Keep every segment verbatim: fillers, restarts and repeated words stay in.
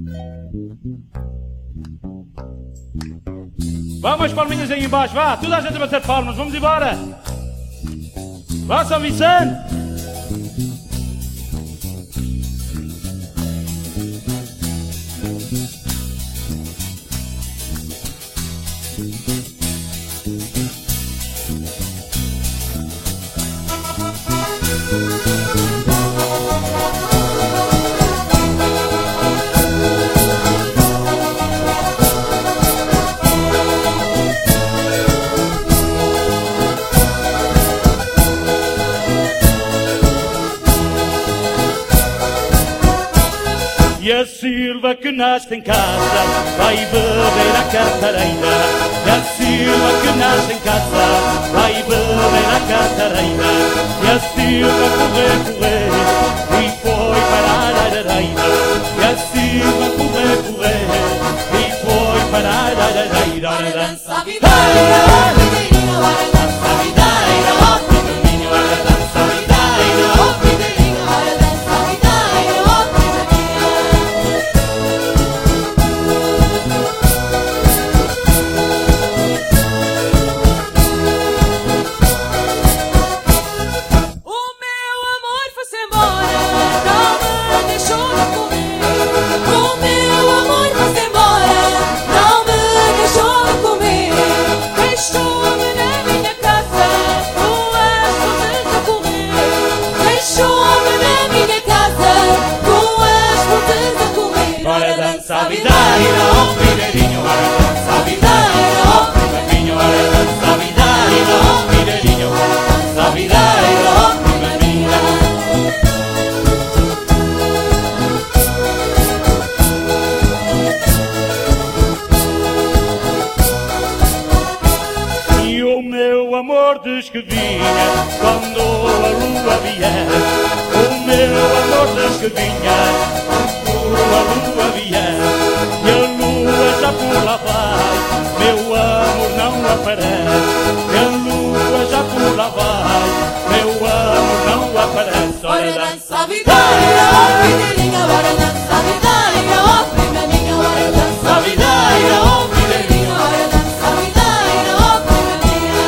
Vamos as palminhas aí embaixo, vá, toda a gente a bater palmas, vamos embora. Vá, São Vicente. E a Silva que nasce em casa vai beber a Catarina. E a Silva que nasce em casa vai beber a Catarina. E a Silva correr, correr e foi parar a areira. E a Silva correr, correr e foi parar a areira. Ora dança a videira, ó Fideirinho, ora dança a videira, ó Fideirinho, ora dança a videira, ó Fideirinho, ora dança a videira, ó diz que vinha quando a lua vier. O meu amor diz que vinha quando a lua vier. E a lua já por lá vai, meu amor não aparece. E a lua já por lá vai, meu amor não aparece. Ora dança a videira, ó Fideirinha, ora dança a videira, ó primaninha, ora dança a videira, ó Fideirinha, ora dança a videira, ó primaninha.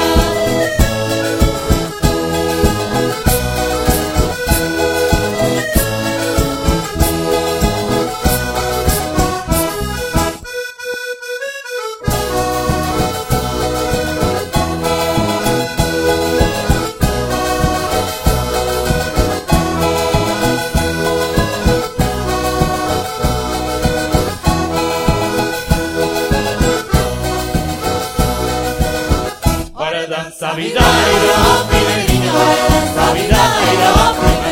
Dança a videira, ó Fideirinha, ora dança a videira, ó primaninha.